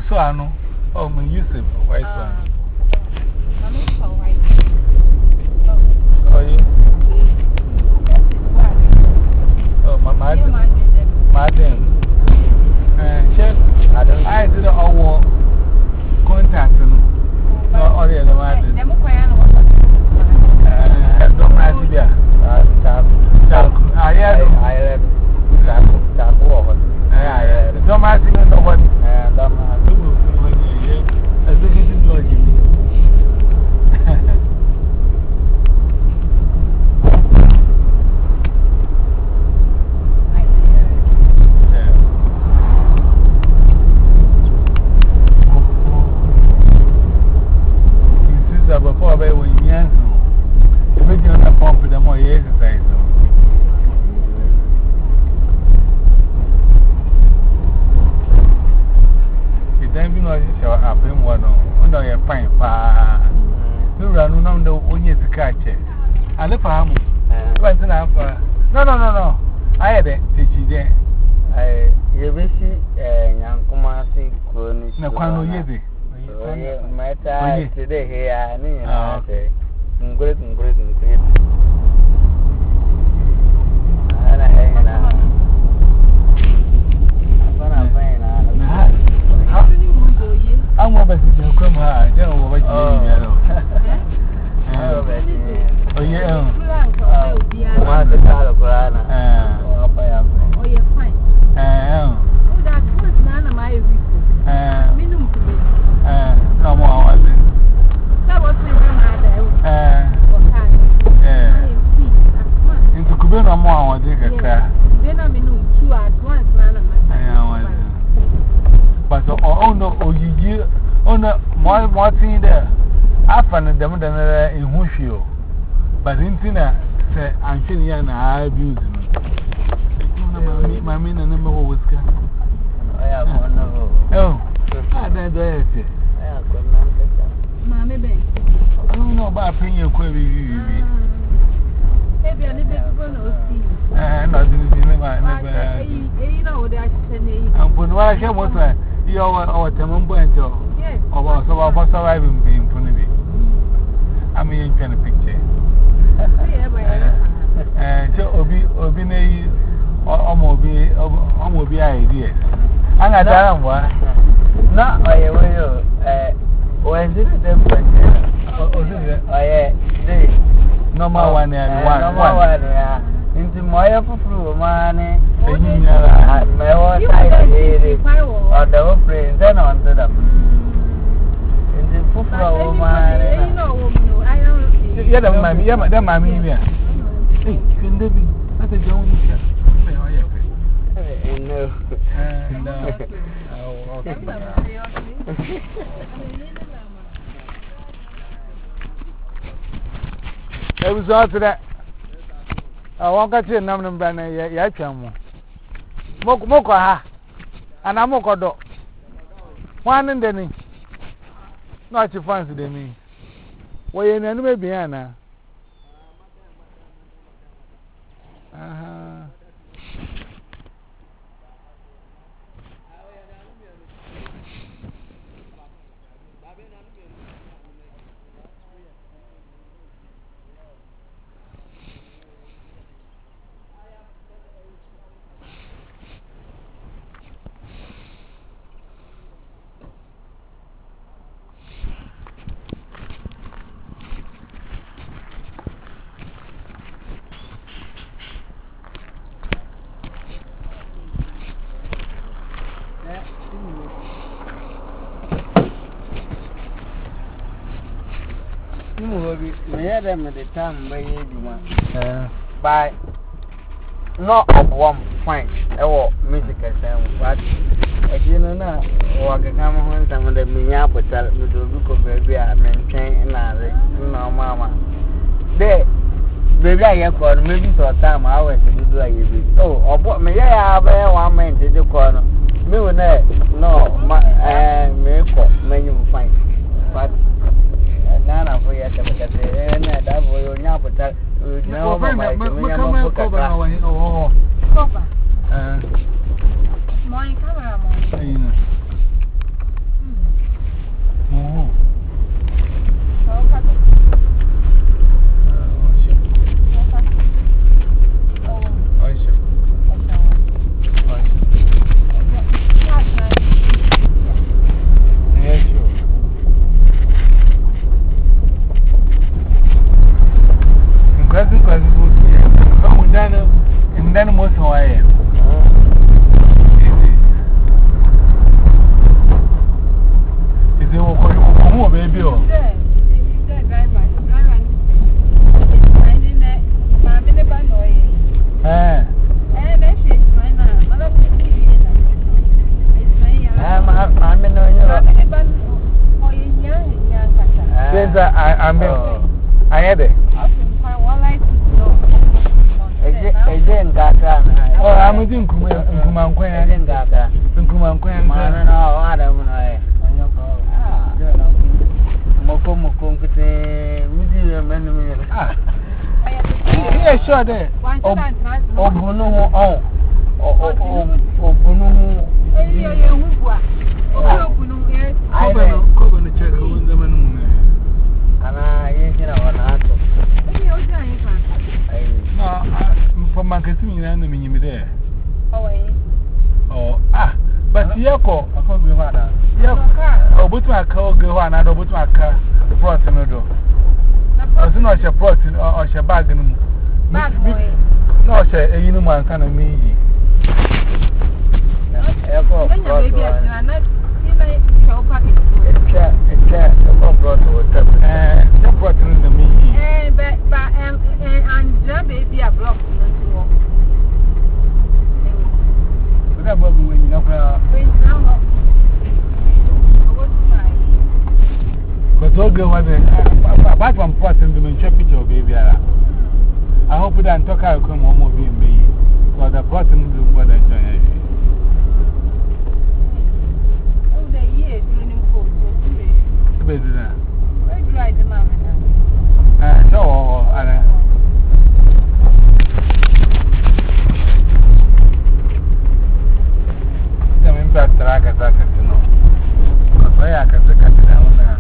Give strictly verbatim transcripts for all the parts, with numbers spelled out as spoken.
so I know. Oh, my use it white one. Oh, yeah. Oh, my madam. Madam. Chef, I did all contact. No, all the other madam. Don't ask me. I had don't ask me nobody. Don't ask me. I think it's in logic. Before I was young, if you don't have pump, the more you exercise. Then you know, you shall have him one on your fine pa. You run on the one year to catch it. I live for him. What's enough? No, no, no, no. I had it, did you there? I, you wish young Kumasi Crony. No, Quano Yezi. My time today here, I mean, I say, great and great and great. And I hang out. I'm gonna find out. I'm over to come high. I don't know what you mean. Oh, yeah. One the car of Grana. Oh, you're fine. Oh, that's what's none of my minimum. No more was it? That was my grandmother. Into Kubino more was it? Then I'm in two at once, none of my. But oh no, oh you, oh no, more more thing there. I found them in Hushio. But in Tina said, I'm feeling I abuse my mean and number was I have one of oh. I don't know it. Mammy, I don't know about opinion query. Maybe I never go see. And not in the you know, that's the name. And put what I can was you are our Tamon Bento. Yes, or was about surviving being funny. I mean, kind of picture. And so, Obi, Obi, or Mobi, or Mobi ideas. And I don't know. No, I will. When did it happen? Oh, yeah. No more one and one. No more one, yeah. Into my upper money. My own idea. Or the opening, then on to them. Into Pufro, man. I don't. Yeah, mammy, yeah, madam, mammy. Hey, can they be? That's a young no. It was all to that. I won't get you a number of banner yet. Moko ha, and I'm Moko. One in the name. Not your fancy, they mean. Well, you know, maybe Anna. Uh huh. Madam at the time by you by not of one point or musical sound, but I didn't know or I can come home some of the Minya, but tell me to look over baby. I maintain another no mamma. There, baby, I have got maybe for a time I was to do a year. Oh, or what may I have one man to the corner? Me with that, no, my make up menu fine, but. Nana for you to get it, that will not put that. No, my camera. Oh, my camera. Since I am I had it. Again, Gata. Oh, I'm a drink. Kuman Queen, Gata. Kuman Queen, man, no, I don't know. Moko Moko, Museum, and ah, yeah, sure, there. Oh, Bono, oh, oh, oh, Bono, I don't check on them and I ain't know what I no, for my casino, and the minimum there. Oh, ah, but Yako, I can't be one. Oh, but my car go on, I don't put my car, the protein. As soon as you're protein or your bag, no, say, you know, man, kind of me. Airport, it's a protein, and the protein in the me. And the baby are blocked. Whatever when you know, but all go was apart from protein, the main picture of baby. I hope that I'm talking about come home of being me, for the protein do what I say. Oh, the year during cold. Where do I demand? Ah, so, I am in fact, I can talk to know. Because I can take it down now.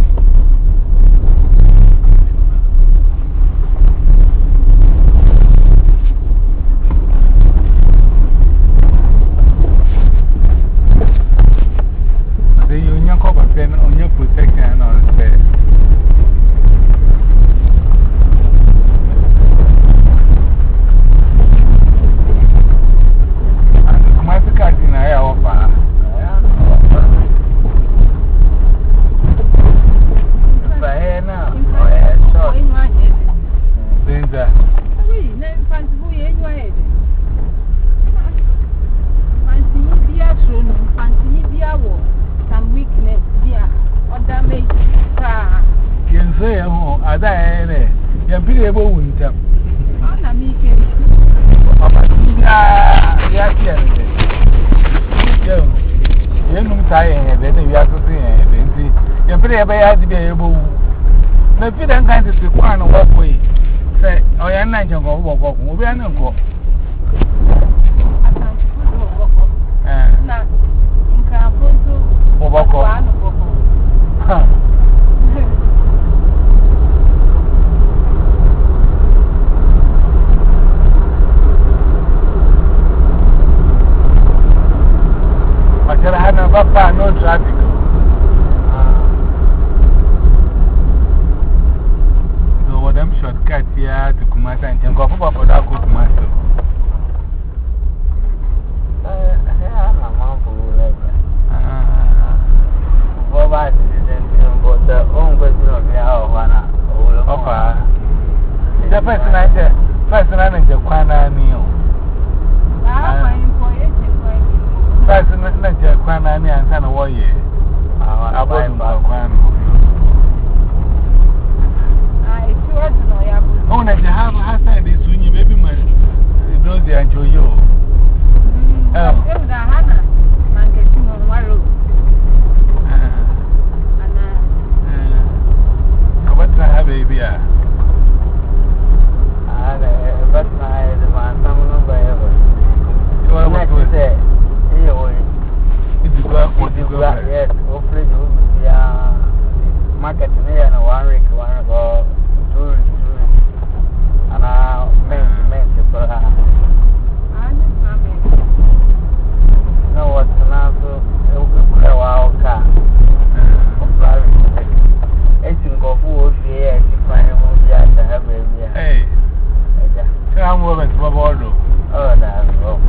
But then you know, cover pen on your protection and all that. If you don't kind of see one walkway, say, oh, you're not going to walk, walk, we'll be an uncle. Not in Campo, walk on. But I had no traffic. Shortcut here to Kumasi and go for that Kumasi. Yeah, my mom will never. What about the own question of the hour? The person I said, person I named Jakwana Neo. Person named Jakwana Neo and San Warrior. I bought Jakwana. Oh, and you have a side this when you baby man, those they enjoy you. Oh, Hannah, and getting on one road. And what's I have a baby? I but my man, someone by ever. What was it? It's what you got, yes, hopefully, market here and one week, one go. And I meant to put her. No, what's the answer? It will be a wild car. It's in go for here. If I am yet to have a hey, I'm over to Bobo. Oh, that's wrong.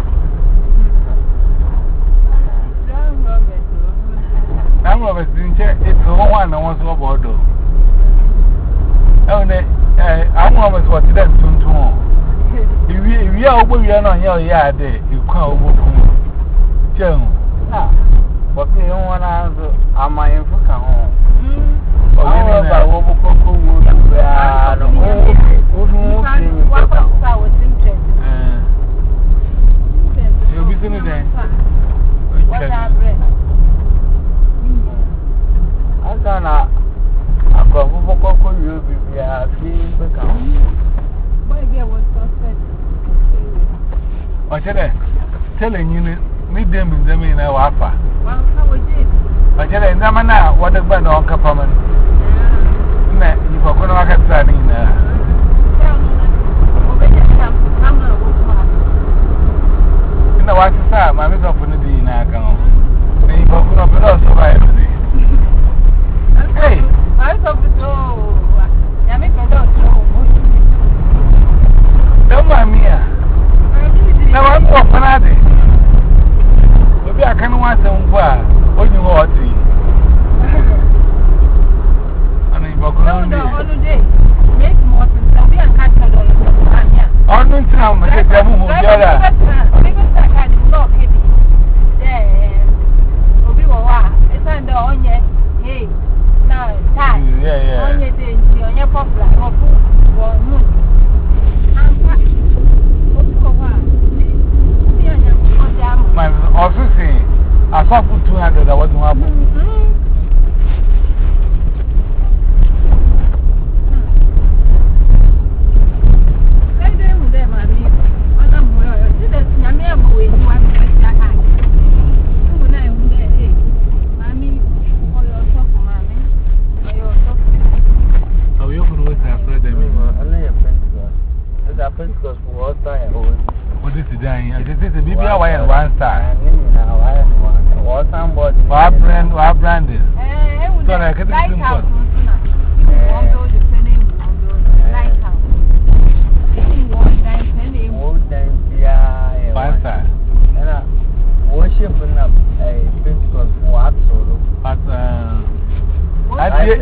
I'm over to check it's one I want to Bobo. Oh, I'm almost what then to if you are over here on your yard, you can't move. Joe, but you don't want to answer. Am I in for home? Oh, but what will go with the I was interested. You'll be doing that. What happened? I cannot. I go for Coco, you'll be a few become. Why there was suspect? I tell her, telling you, meet them in them in our upper. Well, how was it? I tell her, Namana, what the band on Capaman? You were going to have planning there. No, I said, my miss of the in our account. They were going to be also by everything. Hey, I thought it so. I make a dog. Don't mind me. Now I'm off another. Maybe I can't want some far. What you want to eat? And if I go holiday, make more than Sabia and Catcher. On the town, I said, I'm going to not pity. There, Obi Wawa, it's under on ye. Hey, now, time. Yeah, yeah. On your day, on your popular, or food, or moon. My also say, I saw for two hundred. I wasn't happy. One star. What brand? What brand is? So I can Lighthouse. One star. Worship a principal for what solo? But I did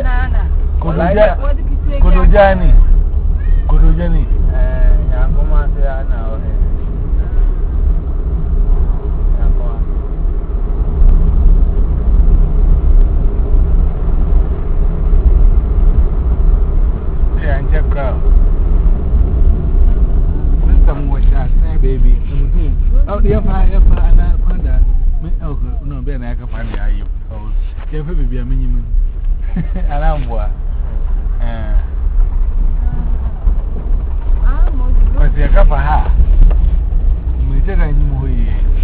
Kodojani. Kodojani. Yankomasi now. And check out. Some more shots, baby. Oh, the fire, and I find that. Oh, no, Ben, I can find the eye. Oh, there will be a minimum. And I'm what? What's your cup of her? We said I knew who he is.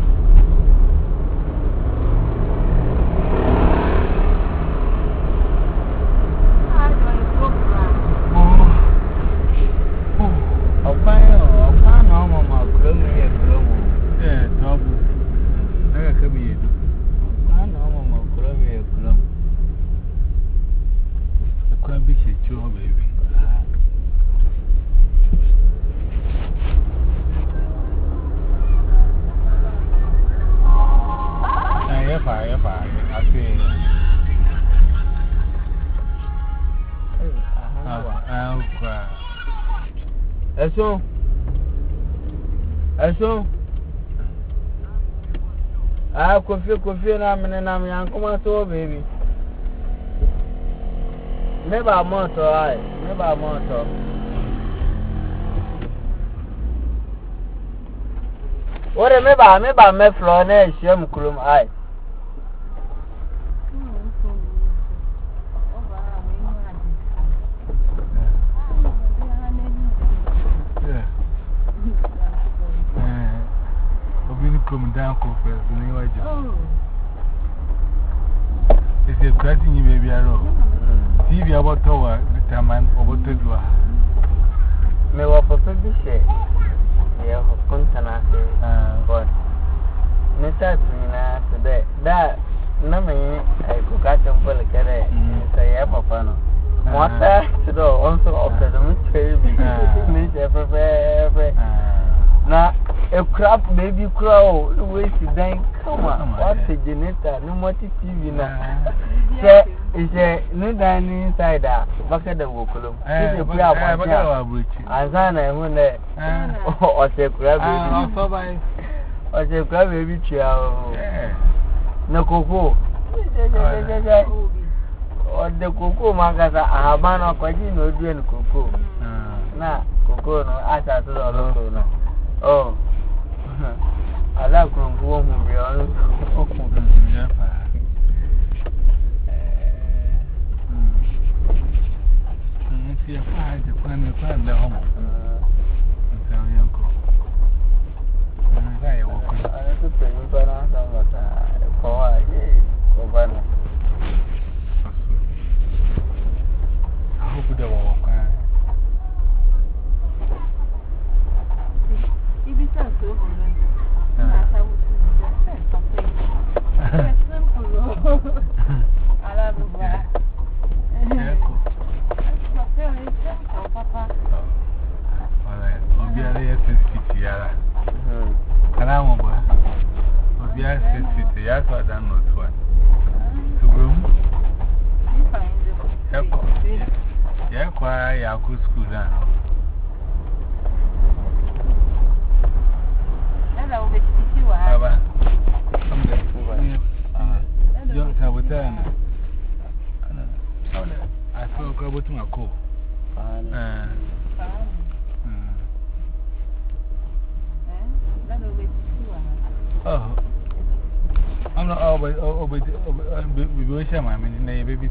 Eso, eso. Ah, coffee, coffee, and I'm in a young command, baby. Never a month, all right. Never a month. What a maybe I maybe I met Florence, Shem Kulum Eye. Come down, conference, and you are it's a crazy baby. I know. T V about tower determined for what to do. May what papa be say? Yeah, of constant, but Mister Trina today. That no me, I cook at them for the carrot. Say, Papa. What to do also of the mystery. Mister Prepare. Now, a crap baby crow, the way to then come on. What's a generator? No more T V now. Say, it's a new dining inside that. Back at the Wokulum. It's a crab. As I know when they or say crab baby. Or say crab baby chow. No cocoa. or the cocoa magazine, a man of Quadino doing cocoa. Now, cocoa, no, I thought to the oh, I love cocoa, who be honest. See a fire to find the plan the home. Tell your uncle. I walk. I have to pay you for a governor. I hope they will walk. If it's not so good, I would I love the black. School down. Hello, which is you are. Don't have a turn. I feel go to my cool. Oh, I'm not always over the wish I'm in the baby.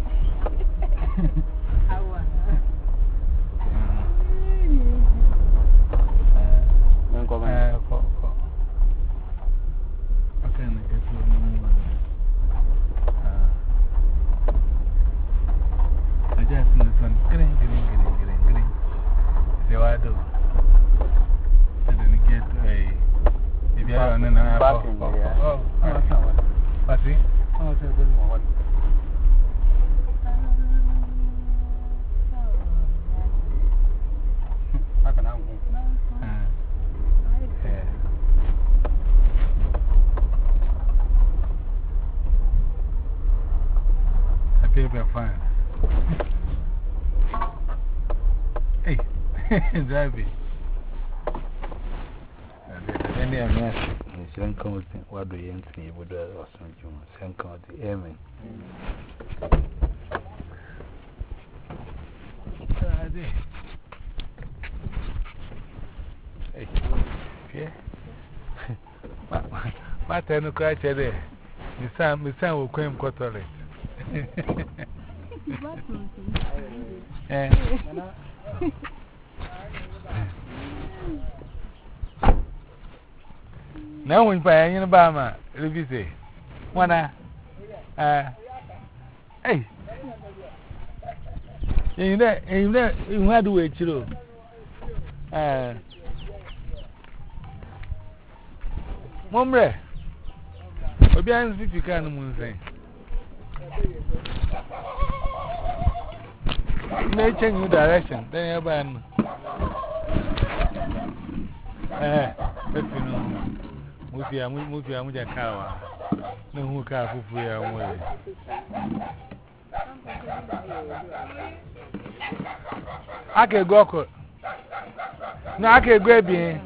Fine. Hey, drive it. And then, yes, and come with what do you see? Would or something? Send come with the amen. Hey, yeah. My ten o'clock today. Miss Sam, Miss Sam will come to toilet. Eh. Now, when by any Obama, if say, one, uh, hey, you know, you know, you had to wait, you know. Uh, Mombre, what behind fifty can moon say? May change your direction, then you're ban. Eh, if you know, Mufia, Mufia, Muja Kawa, no who car for free away. I can go. No, I can grab you.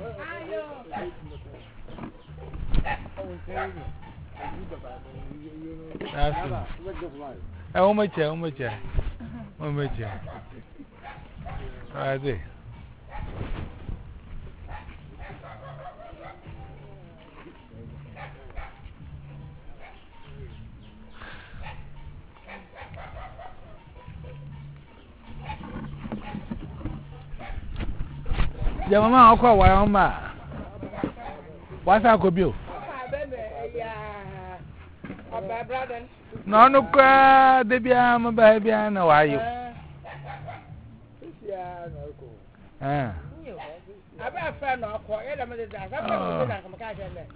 That's it. How much? How much? How much? I see. Yeah, Mama, I'll call why I'm mad. What's our cobble? No, no, cry, baby, I'm a baby. I know why you. Ah, I've got a friend of quiet. I'm a little dark. I'm a cat.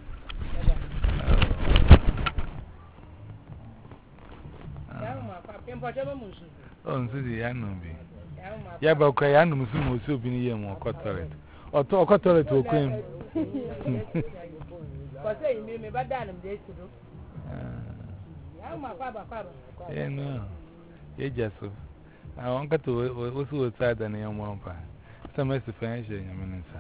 Oh, Susie, I know. Yeah, but I am Muslim, so be near more toilet. Or talk a toilet to a cream. For saying me, but damn days to do. I'm my father. Yeah, no. Yeah, just so. I want to also outside than a young one. Some is the financial minister.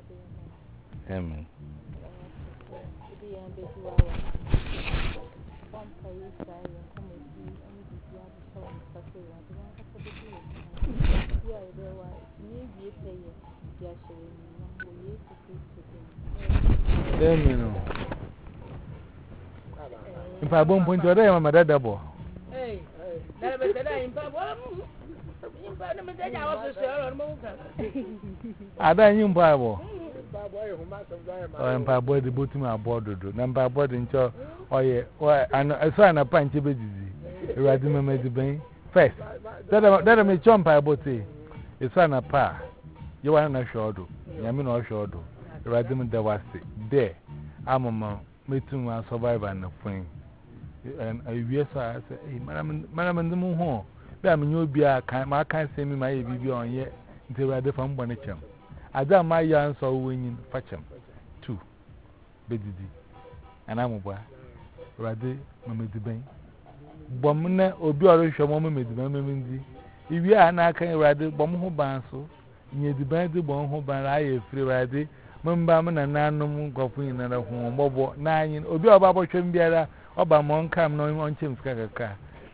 Amen. Damn, you know. If I won't point to them, I'm a dead double. Hey, never said I in Pablo. I don't know Bible. Oh, and Pablo the bottom of board. Number board in cho. Oh, yeah. And I saw a punch a bit. Radima made the bain. First, that I may jump Pablo. It's on a pa. You are not sure. Yamin or sure. Radima da was there. I'm a meeting my survivor and a friend. And I yes, I said, hey, Madam, Madam, and the moon home. But I'm new beer, I can't send me my baby on yet until I from Bonacham. I done my yarn so winning Fatcham. Two, Beddy, and I'm a boy. Rather, Mamma de Bain. Bomuna or Biorish, a woman made the Mamma. If you are not can rather bomb who banso, near the band the bomb who ban I free rider, Mumbaman and Nanum Goffin and a home, Bobo, nine, or be a babo chambiera. Oba mon kam no on chims kaka.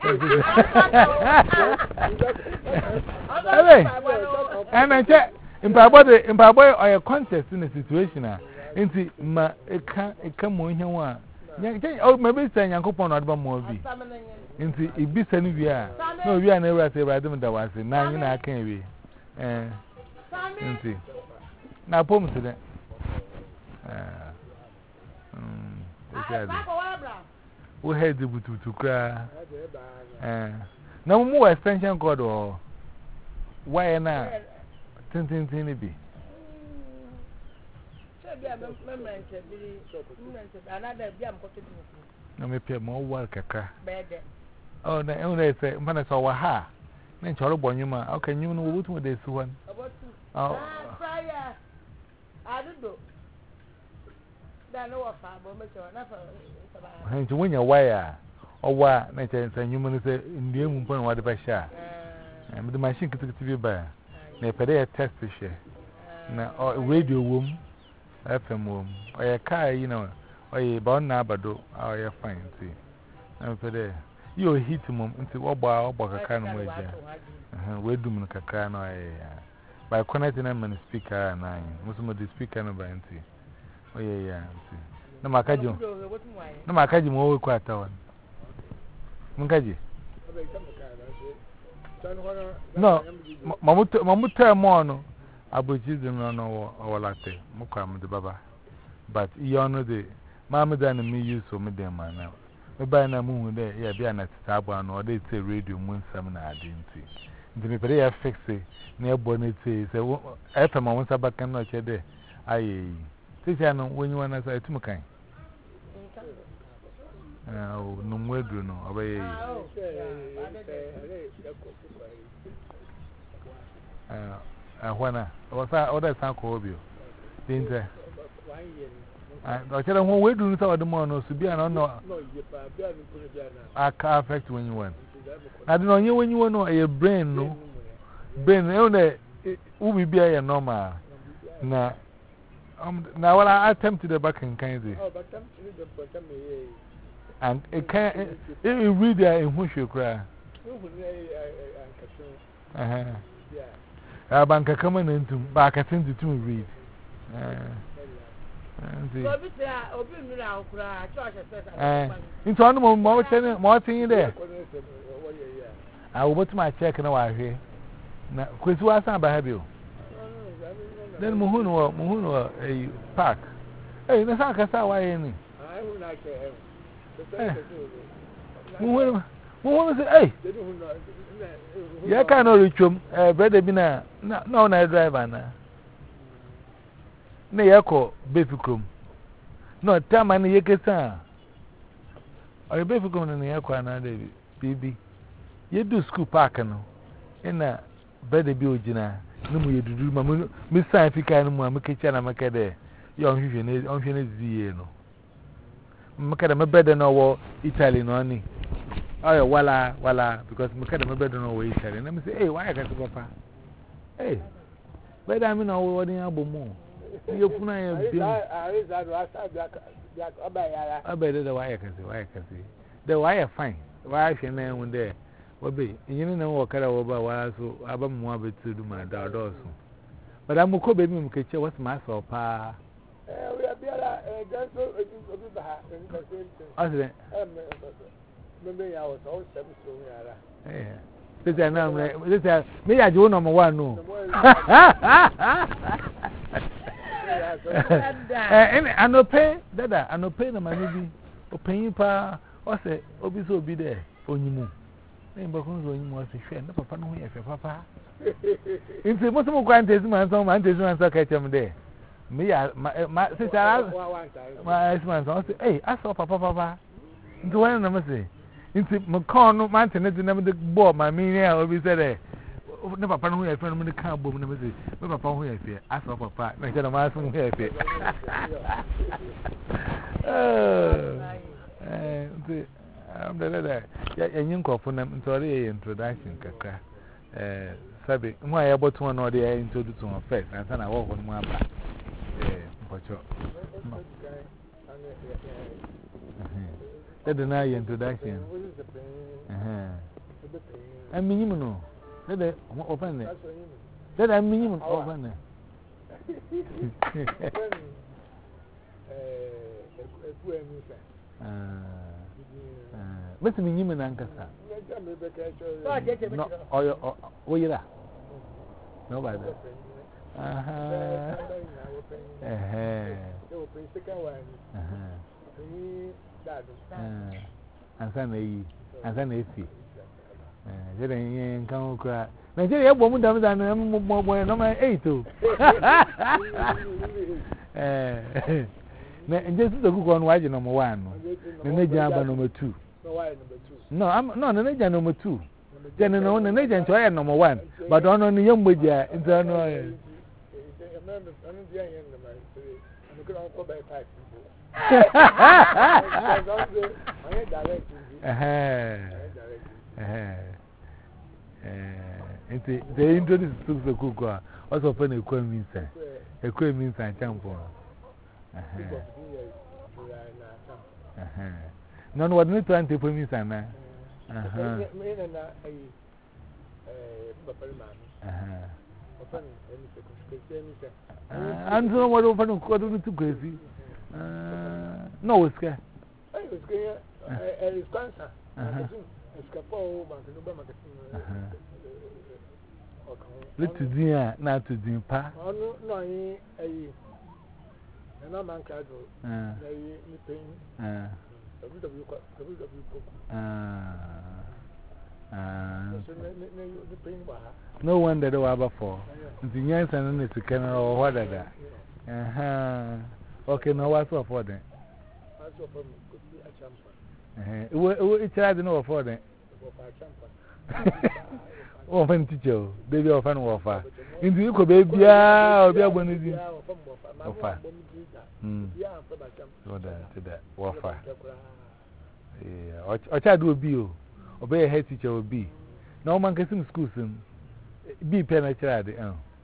Hey, and I check in Pabode in Paboy or a contest in a situation. Into ma a can a come on here one. Oh, maybe saying Yankopon or Bamobi. Into it be sending via. No, we are never say by them that was in nine I can't be. Eh, into now, poem to that. We had the boot to cry. No more extension cord or why not? Tintin tinny be. No, maybe more work a car. Oh, the only say, when I saw a ha. Then Charlie Bonuma, how can you know what would they one? Oh, I don't know. And to win your wire or what, nature and human say in the moon, whatever share. And the machine could be by. They pay a test to share. Now, or a radio room, F M room, or a car, you know, or a born nabado, or a fine tea. And for there, you hit him into what bar or a kind of way. We're doing a can by connecting them and speaker nine. Most of the speaker number and tea. Oh, yeah, yeah. No, my cajun. No, my cajun will quite one. Munkaji. No, Mamuta Mono. I would use them on our latte, Mukam the Baba. But you know the Mamma than me use for me, dear man. Now, by na moon there, yeah, be an at Taban or they say radio moon seminar, didn't see. The Mipere fix it near Bonnet says, after my one sabbath cannot share there. Aye. Teacher, when you want to say to my kind. Oh, no more do no away. Uh, when I was other San Cobio, didn't I? I tell them what we do without the mono to be an honor. I can't affect when you went. I don't know you when you want to your brain, no brain, only will be a normal. Now. Um, now, well, I attempted the back in Kansas. And it can't, it will read there in which you cry. Uh huh. Yeah. Banker coming into back, I think to read. Into one more more thing there. I will put my check in a while here. Now, because you are some behavior. Then Muhuno, Muhuno, a park. Hey, the Saka, why any? I would like to have. Muhuno say, hey, you cannot reach him, a brother Bina, no, no, driver now. Nayako, Beficum. No, tell my Yakasa. Or a Beficum in the Yakwana, baby. You do school park, no, in a brother Biogina. No, you do, Mamma, Miss Scientific animal, make a channel, make a day. Young Human, unfinished Zieno. Macadam better know Italian only. Oh, voila, voila, because Macadam better know Italian. Let me say, hey, why I got to papa? Hey, but I mean, I will order a more. You're putting a bill. I bet the why I can see, why I can see. The wire fine. Why she name one there? What be? You know what kind of over was so about more bit to do my dad also. But I'm a co baby, Muketcha, what's my so pa? We are there, just so it is a bit behind. I said, maybe I was always seven so we are. yeah. This is now, this is me. I do number one. No, and I no pay, Dada, I no pay the money. Open pa, or say, Obi so be there for you. Name Bacons when you was a friend, no papa, no, if your papa. In the most of my man, some man, this man, so catch him there. Me, my sister, my husband, I say, hey, I saw papa, papa. Do I never say? Into McConnell Mountain, it's never the board, my meaning, I will be said, no papa, who I found in the car, boom, never say, no papa, who I fear. I saw papa, I said, I'm asking who I fear. I'm the letter. And you call for them, sorry, introduction, Kaka. Sabi, why about one or the introduced to my face, and then I walk on my back. That is now introduction. I'm minimum. Let it open it. Let I'm minimum open it. What's the minimum Ankasa? No, or you are. Nobody. Uh huh. And then and then they see. Then come cry. Nigeria, a woman down there, more boy, no, my eight. And just the good one, why you number one? The Najan number two. No, I'm not the Najan number two. Then no, the Najan try number one, but on the young boy, internal. They introduced the cook, also open a coin means a coin means and champion. None what need to anti means and and so what open according to crazy. No, it's good. A response. Let's do not to do pa. No, no, a no man can do. Ah, no wonder they were before. The young son is a camera or whatever. Uh-huh. Okay, no, what's up for them? It's hard to know for them. Often teacher, baby of an offer. Into you could be a baby when it is offer. Hm. So that, to that, offer. Or child will be, obey a head teacher will be. No man can see school soon. Be penetrated.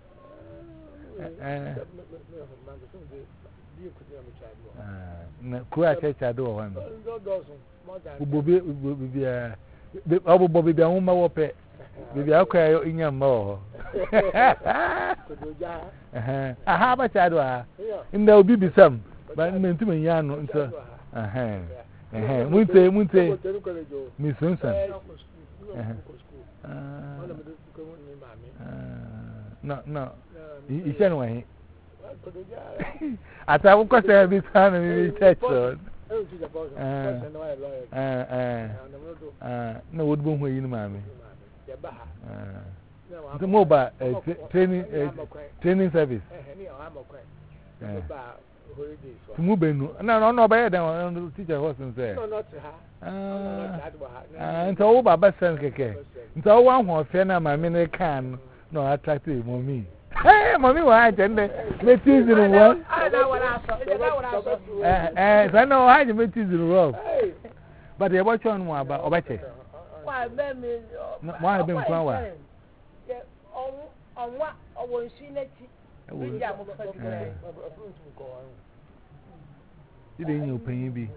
Quite a child or one. Bobby will be a Bobby the woman will pay. Baby, I'll cry in your more. I have a child, and there will be some, but meant to me, young. Uh-huh. Munte, Munte, Miss Winston. No, no, you can't wait. I thought, of course, I have this time in the church. No, would boom where you, mammy. The mobile training training service. To move in. No, no, no, better than the teacher wasn't there. No, not her. And so, Baba Sanke. And so, one more fan, my minute can no attractive for me. Hey, mommy, why I tend to make teas in the world? I know what I saw. I know how you make teas in the world. But they watch on one about Obache. Why, baby? Why have been flower? On what? I will see it. You didn't know penny be.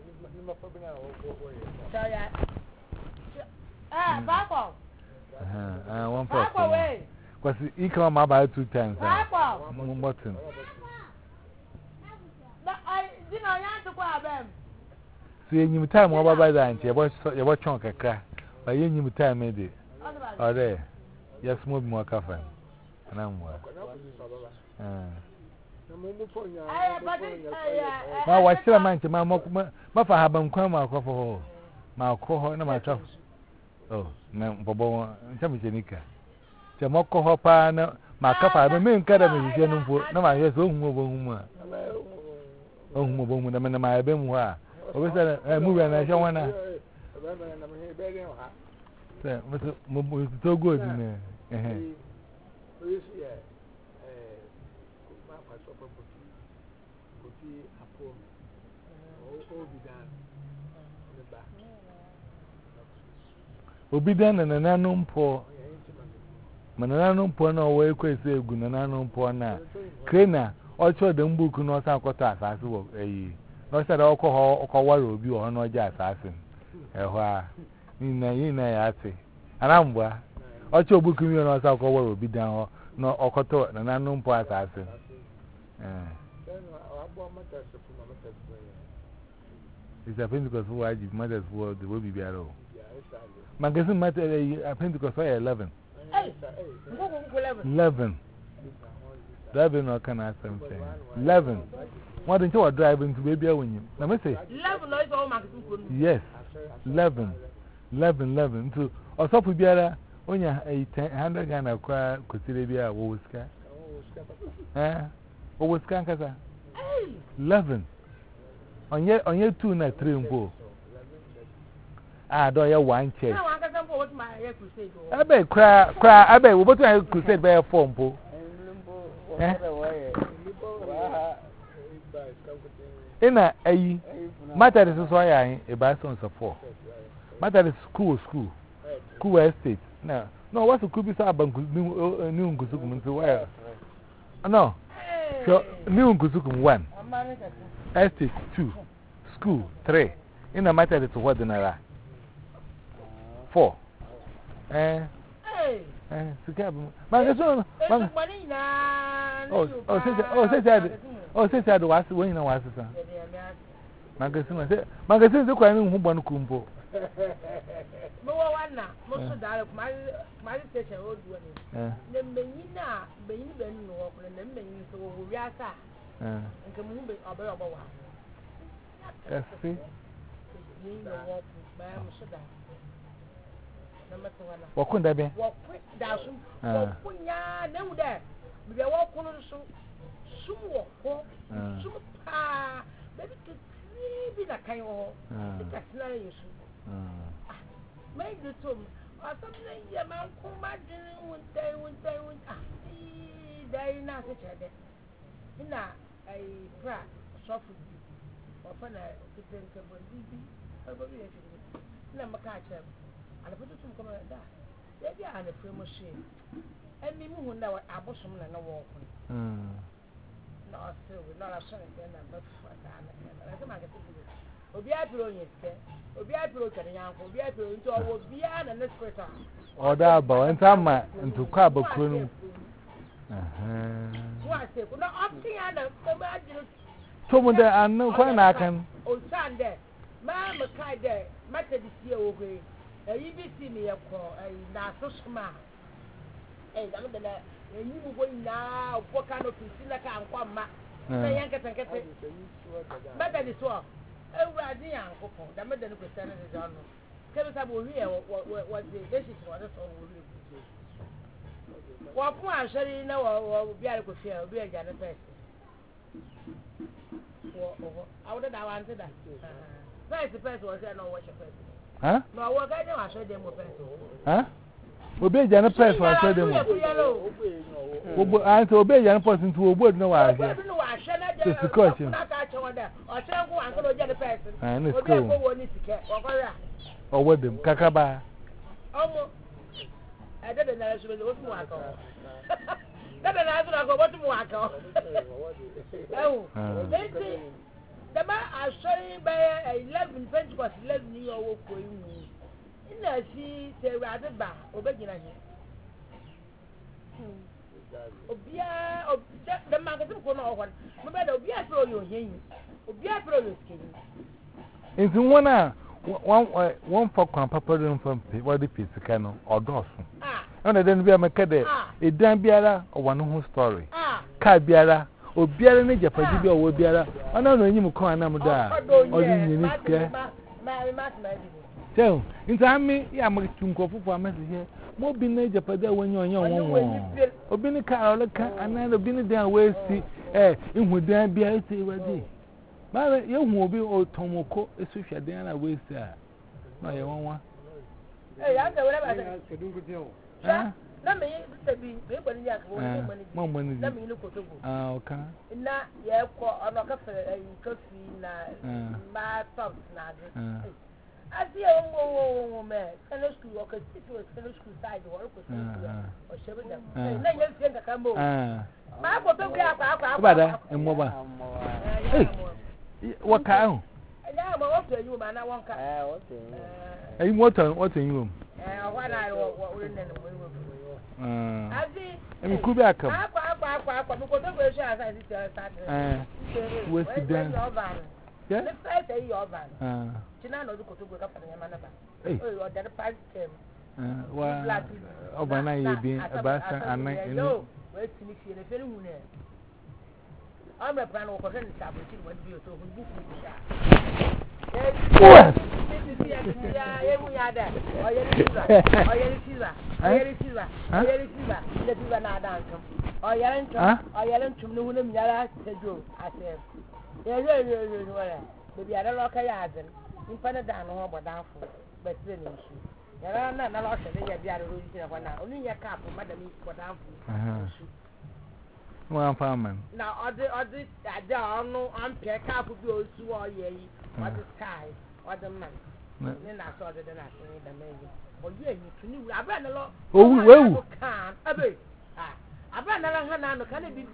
Ah, Papa. Uh, one person. Because he come about two times. Papa. Button. I didn't know to go them. So you time over by the auntie. You watch chunk a crack. But you knew time maybe. Or there. Yes, move more coffin. And I'm well. Ma wa chira manche ma ma fa haba nkwan ma akofo ho ma akofo na ma twa oh na bobo ncha mi jenika che mo ko pa na ma kafa ba me nka da me hye no mpo na ma hye so hu obo hu a ohu obo mu na me na ma ebe mu ha obi se mu we na hye wana se mo mo to go di ne eh Obidan na nanu mpo mananu mpo na owe kwese egu na nanu mpo na krena ocho de mbuku na osa akota asase wo eyi no se da okọ ho okọwara obi o na oja asase ehọ a ni na yi na ya ate ana mbwa ocho buku mi na osa akọwara obi dan ho na okoto na nanu mpo asase eh It's a Pentecost who I give mother's word the will be better. Magazine matter a Pentecost for eleven. Eleven. Driving or can I something? Eleven. Why don't you driving to baby when you? Let me say. Eleven is all magazine. Yes. Eleven. Eleven. Eleven. So, or so for better when you a hundred and a cry could see the beer. What was cat? Eh? What was Kankasa? Eleven. On your on your two and three and four. Ah, do you one check? I bet cry, cry. I bet we both have crusade by a phone pole. In a a matter is why I a basson of four. Matter is school, school, school estate. No, no, what's the could be so new Gusukum to where? No, so new Gusukum one. Estate two, school three. In a matter is what the Nara four. Eh, eh, Sicabum. Magason, oh, oh, oh, said, oh, said, I was when I was a magazine. Magazine, the crime who one kumpo. No one now, most of that my my station old one. The Menina, Benin, and then Benin, so we are. And come move it about one. That's it. What could that be? What quick down? What ya know that? We are walking on so soon, soon, ah, maybe to be that kind of that's not you. Make the tomb or something. Your man come back one day, one day, one day, not such a day. In a brat, soft or fun, to think about B B. Number catch up. And I put it to come like that. Maybe I had a free machine. And me who know I bought some and no walk. No, still, we're not a son again. I'm not for that. I come back to it. Obia Pilonius, Obia Pilotan, Obia Pilon, to our beyond and let's quit. Or that boy and some into Cabo Crunum. Why, say, we're not up to the other. Someone there, I know when I can. Oh, Sunday. Mamma Kaide, Matter this year away. A U B C me a call, a Nasosma. Eh, I'm going to you going now, what kind of Priscilla can come back? Say, Yanket and Cat. But that is what. Oh, I didn't uncle, the Madame Christian is on. Tell us about here what the basis was. What one shall you know or be able to share, be a Janet person? I would have answered that. First, the person was there, no watch a person. Huh? No, what I know, I showed them a person. Huh? Obey Janet Press for I them. I obey Janet Person to a word no I hear. Just a question. And it's cool. Or with them, Kakaba. Oh, I didn't know she was a walk. That's an answer I go what to walk. Oh, the man I saw by eleven Pentecost eleven year old boy. In a she say rather bar, obeying Obia, the magazine for no one. Maybe Obia throw your hand. Obia throw your skin. It's one one one for Papa from what the Piscano or Dawson. Ah, and then be a Macade, a damn biara or one whole story. Ah, Car biara, or biara in Japan, or biara. I don't know you call Namuda or in the so, in time, me, I am to go for a message here. More be major pada when you're young. Or been a car or a car, and then been there where see, eh, in would there be a say what day. But you won't be old Tomoko, a social dinner waste there. No, you won't want. Hey, I know what I said. Let me be able to more money. Let me look at you. Ah, okay. Now, yeah, on a coffee, coffee, my thoughts, now. I see a woman, fellow school, or constituent fellow school side or or seven. Then you send a combo. My photo, and mobile. What kind? And now I'm up to you, man. I won't come. Are you what what's in you? One I will in the I see. And could be a come. What's the dance? Yes, I say your van. Chinano to go up and Yamanaba. Oh, that pipe came. Well, overnight you being a bastard and I know. Where's the film? I'm a plan of a friend, which would be to book. Yes, we are there. Oh, yes, oh, yes, oh, yes, oh, yes, the people are dance. Oh, yes, oh, yes, to know them, Yara, said you. I said. Yes, yes, yes, yes. Maybe I don't like a yard. In Panada, no more downfall, but then issue. There are none of us that they are losing one now. Only a couple, Madam, for downfall. One farmer. Now, other, other, I don't know, I'm a couple goes to all ye, or the sky, or the man. Then I saw that I think the maybe. Or yeah, you knew I ran a lot. Oh, well, can't. I ran a hand, can it be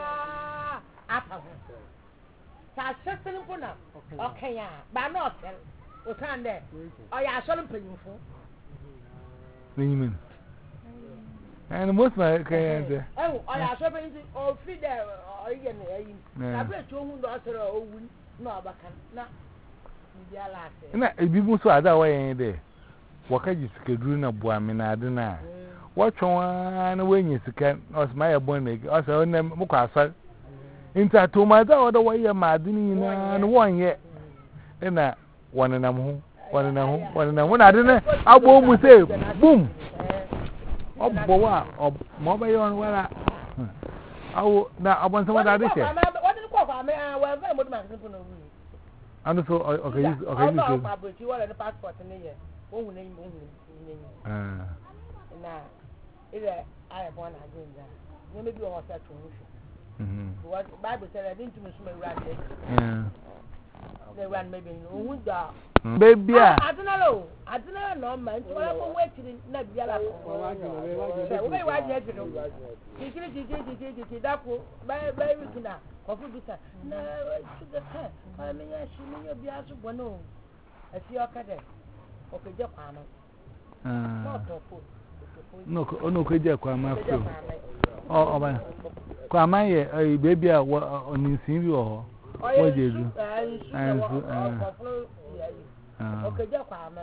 after her? Certain for now. Okay, yeah, but not what time there. Oh, yeah, I saw them paying for. Minimum. And most my okay. Oh, I saw them all feed there or again. I bet you who does her own. No, but not. Na ebi mu so ada wa yen de wakaji sikeduru na bua me na ade na watwon na wenyi sika osma ya bon na osa onem mu kwa asa inta to ma da oda wa ye ma ade ni na no wonye na wonenam ho wonenam ho wonenam ho na ade na agbo mu se boom obbo wa mo ba ye on wala awo na abon sama da de che what ko fa me wa va mo ma simple no. And so, okay, okay, okay. You want the passport in here? Oh, name, ah, now, if I have one agenda, you may be all set to what Bible said, I didn't miss my right. Yeah, they ran maybe in wood. Baby, I don't know. I don't know, man. So I'm waiting. Not yellow. Why, why, yes, you know, you did it. That will buy a baby now. Of who did that? No, to the car. I mean, I see me a bias of one. I see your cadet. Okay, Japan. No, no, could you come after? Oh, my. Come, I, baby, on the same or what did you? Okay, Japan.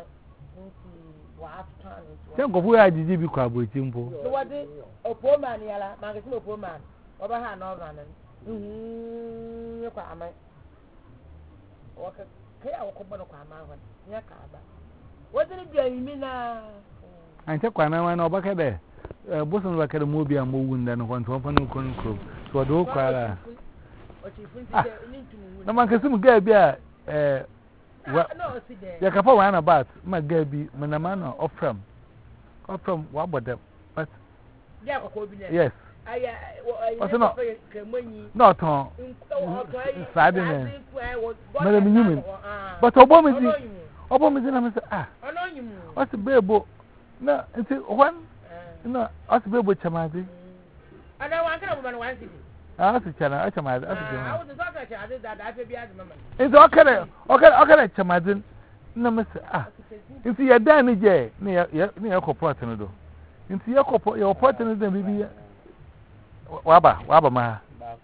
Think of where did you become with him? What did a poor man, Yala, magazine of poor man, over her no running. Hmm, you come. What a care of Common Yakaba. What did it mean now? I take one hour no back there. Bosom like a movie and moving than one to open control. So I don't cry. No man can see Gabby. You can find about my Gabby, Manamano, or from or from what but them. But yes. What's not? Not on sadness. Madam Newman. But Obama, Obama is in a ah. What's the baby? No, until one. No, what's the baby, Chamadi? I don't want to one city. Ah, that's a channel. I chama. That's a I channel. was talking to you that I feel be as mama. It's okay. Okay, okay, chama. No, Mister Ah. If you are done, yeah, near near Copot and do. Into your Copot, your pot and then maybe Waba, Waba ma.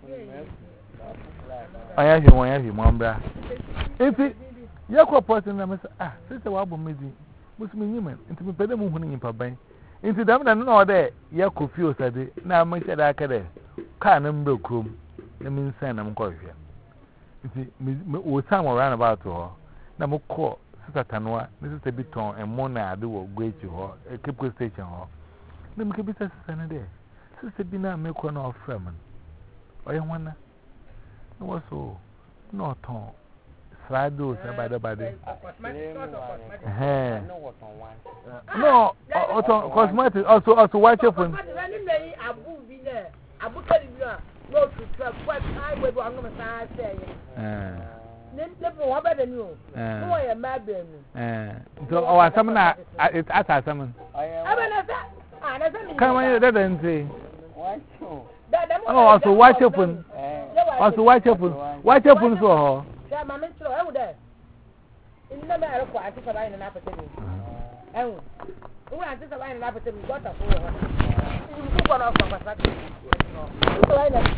I have him, I have him, one bra. If your Copot and Mister Ah, Sister Wabo Midi, was me human, into me better moving in Pabay. Into them and no there, your confused at it. Now, my said I can can't remember room. The means send them coffee. Into me, time around about to her. Now, call. Sister Tanwa, this is a bit on and Mona do a great to her, a Cape Station hall. Then make a bit of Sunday. Sister Bina make one of Freeman. Or you wanna? No, was so no tone. Slados about the body. No, also cosmetics, also, also watch your phone. No to trap what time we go to say. Never what better new. No, I am mad. Eh, so our summoner, it's at our summon. Come on, that didn't say. Oh, also watch your phone. Also watch your phone. Watch your phone for her. Mamma, so there. In the matter of I think I in an appetite. Oh, who I think I in an appetite, what a fool. You go off from a